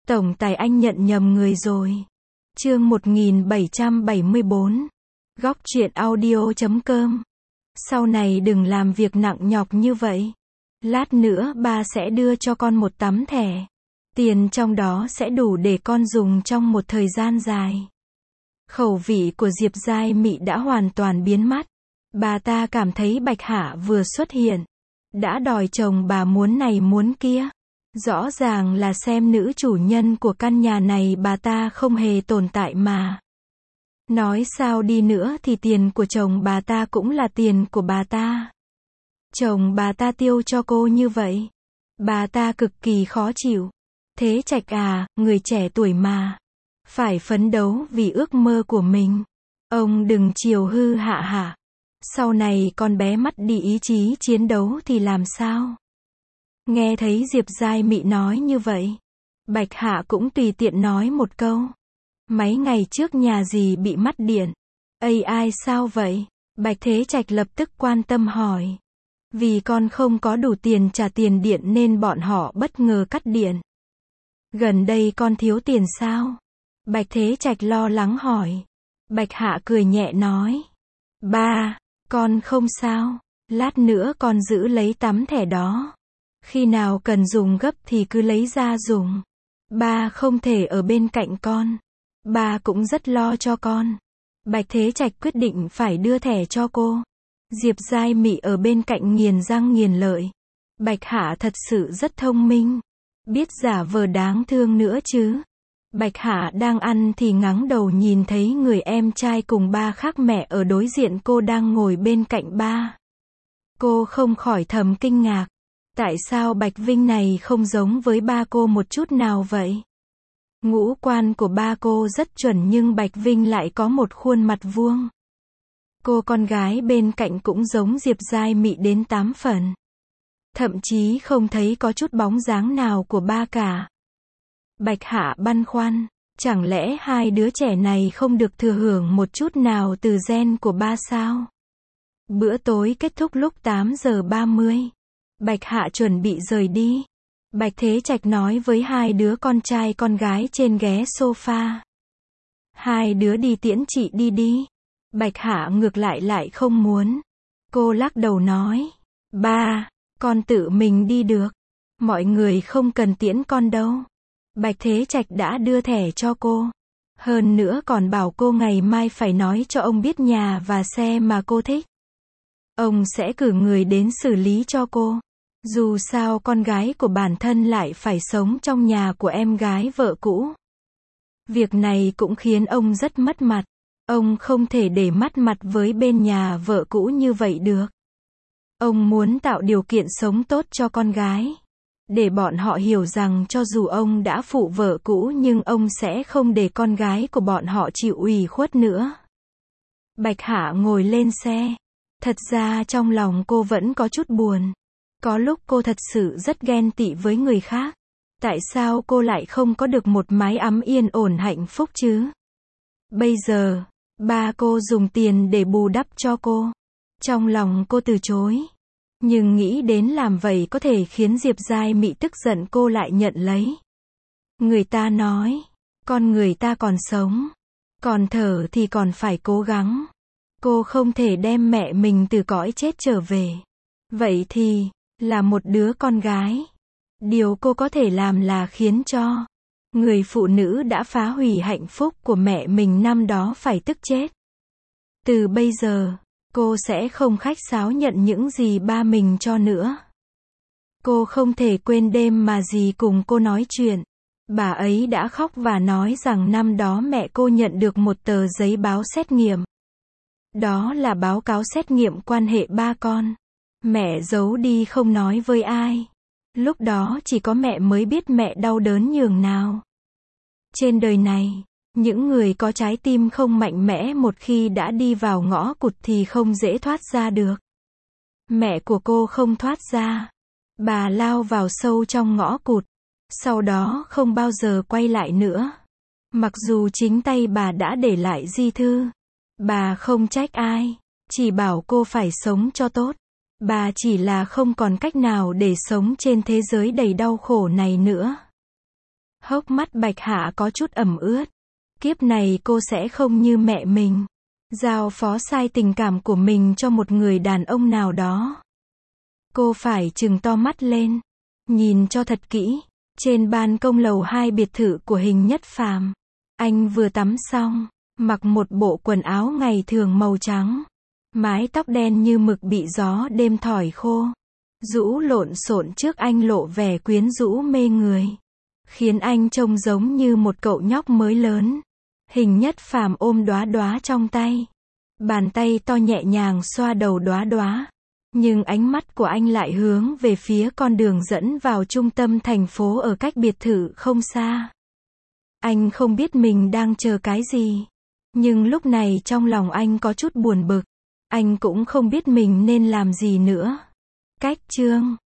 Tổng tài anh nhận nhầm người rồi. Chương 1774. Góc truyện audio.com. Sau này đừng làm việc nặng nhọc như vậy. Lát nữa ba sẽ đưa cho con một tấm thẻ. Tiền trong đó sẽ đủ để con dùng trong một thời gian dài. Khẩu vị của Diệp Giai Mị đã hoàn toàn biến mất. Bà ta cảm thấy Bạch Hạ vừa xuất hiện đã đòi chồng bà muốn này muốn kia. Rõ ràng là xem nữ chủ nhân của căn nhà này bà ta không hề tồn tại mà. Nói sao đi nữa thì tiền của chồng bà ta cũng là tiền của bà ta. Chồng bà ta tiêu cho cô như vậy. Bà ta cực kỳ khó chịu. Thế Trạch à, người trẻ tuổi mà. Phải phấn đấu vì ước mơ của mình. Ông đừng chiều hư hạ hạ. Sau này con bé mất đi ý chí chiến đấu thì làm sao? Nghe thấy Diệp Giai Mị nói như vậy, Bạch Hạ cũng tùy tiện nói một câu. Mấy ngày trước nhà dì bị mất điện. Ai sao vậy? Bạch Thế Trạch lập tức quan tâm hỏi. Vì con không có đủ tiền trả tiền điện nên bọn họ bất ngờ cắt điện. Gần đây con thiếu tiền sao? Bạch Thế Trạch lo lắng hỏi. Bạch Hạ cười nhẹ nói. Ba, con không sao. Lát nữa con giữ lấy tấm thẻ đó. Khi nào cần dùng gấp thì cứ lấy ra dùng. Ba không thể ở bên cạnh con. Ba cũng rất lo cho con. Bạch Thế Trạch quyết định phải đưa thẻ cho cô. Diệp Giai Mị ở bên cạnh nghiền răng nghiền lợi. Bạch Hạ thật sự rất thông minh. Biết giả vờ đáng thương nữa chứ. Bạch Hạ đang ăn thì ngẩng đầu nhìn thấy người em trai cùng ba khác mẹ ở đối diện cô đang ngồi bên cạnh ba. Cô không khỏi thầm kinh ngạc. Tại sao Bạch Vinh này không giống với ba cô một chút nào vậy? Ngũ quan của ba cô rất chuẩn nhưng Bạch Vinh lại có một khuôn mặt vuông. Cô con gái bên cạnh cũng giống Diệp Giai Mị đến 8 phần. Thậm chí không thấy có chút bóng dáng nào của ba cả. Bạch Hạ băn khoăn, chẳng lẽ hai đứa trẻ này không được thừa hưởng một chút nào từ gen của ba sao? Bữa tối kết thúc lúc 8:30. Bạch Hạ chuẩn bị rời đi. Bạch Thế Trạch nói với hai đứa con trai con gái trên ghế sofa. Hai đứa đi tiễn chị đi đi. Bạch Hạ ngược lại không muốn. Cô lắc đầu nói. Ba, con tự mình đi được. Mọi người không cần tiễn con đâu. Bạch Thế Trạch đã đưa thẻ cho cô. Hơn nữa còn bảo cô ngày mai phải nói cho ông biết nhà và xe mà cô thích. Ông sẽ cử người đến xử lý cho cô. Dù sao con gái của bản thân lại phải sống trong nhà của em gái vợ cũ. Việc này cũng khiến ông rất mất mặt. Ông không thể để mất mặt với bên nhà vợ cũ như vậy được. Ông muốn tạo điều kiện sống tốt cho con gái. Để bọn họ hiểu rằng cho dù ông đã phụ vợ cũ nhưng ông sẽ không để con gái của bọn họ chịu ủy khuất nữa. Bạch Hạ ngồi lên xe. Thật ra trong lòng cô vẫn có chút buồn. Có lúc cô thật sự rất ghen tị với người khác. Tại sao cô lại không có được một mái ấm yên ổn hạnh phúc chứ? Bây giờ, ba cô dùng tiền để bù đắp cho cô. Trong lòng cô từ chối. Nhưng nghĩ đến làm vậy có thể khiến Diệp Giai Mị tức giận cô lại nhận lấy. Người ta nói, con người ta còn sống, còn thở thì còn phải cố gắng. Cô không thể đem mẹ mình từ cõi chết trở về. Vậy thì, là một đứa con gái. Điều cô có thể làm là khiến cho người phụ nữ đã phá hủy hạnh phúc của mẹ mình năm đó phải tức chết. Từ bây giờ, cô sẽ không khách sáo nhận những gì ba mình cho nữa. Cô không thể quên đêm mà dì cùng cô nói chuyện. Bà ấy đã khóc và nói rằng năm đó mẹ cô nhận được một tờ giấy báo xét nghiệm. Đó là báo cáo xét nghiệm quan hệ ba con. Mẹ giấu đi không nói với ai. Lúc đó chỉ có mẹ mới biết mẹ đau đớn nhường nào. Trên đời này, những người có trái tim không mạnh mẽ một khi đã đi vào ngõ cụt thì không dễ thoát ra được. Mẹ của cô không thoát ra. Bà lao vào sâu trong ngõ cụt. Sau đó không bao giờ quay lại nữa. Mặc dù chính tay bà đã để lại di thư. Bà không trách ai. Chỉ bảo cô phải sống cho tốt. Bà chỉ là không còn cách nào để sống trên thế giới đầy đau khổ này nữa. Hốc mắt Bạch Hạ có chút ẩm ướt. Kiếp này cô sẽ không như mẹ mình, giao phó sai tình cảm của mình cho một người đàn ông nào đó. Cô phải trừng to mắt lên, nhìn cho thật kỹ. Trên ban công lầu 2 biệt thự của Hình Nhất Phàm, anh vừa tắm xong, mặc một bộ quần áo ngày thường màu trắng, mái tóc đen như mực bị gió đêm thổi khô, rũ lộn xộn trước anh lộ vẻ quyến rũ mê người, khiến anh trông giống như một cậu nhóc mới lớn. Hình Nhất Phàm ôm đóa đóa trong tay, bàn tay to nhẹ nhàng xoa đầu đóa đóa, nhưng ánh mắt của anh lại hướng về phía con đường dẫn vào trung tâm thành phố ở cách biệt thự không xa. Anh không biết mình đang chờ cái gì, nhưng lúc này trong lòng anh có chút buồn bực. Anh cũng không biết mình nên làm gì nữa. Cách chương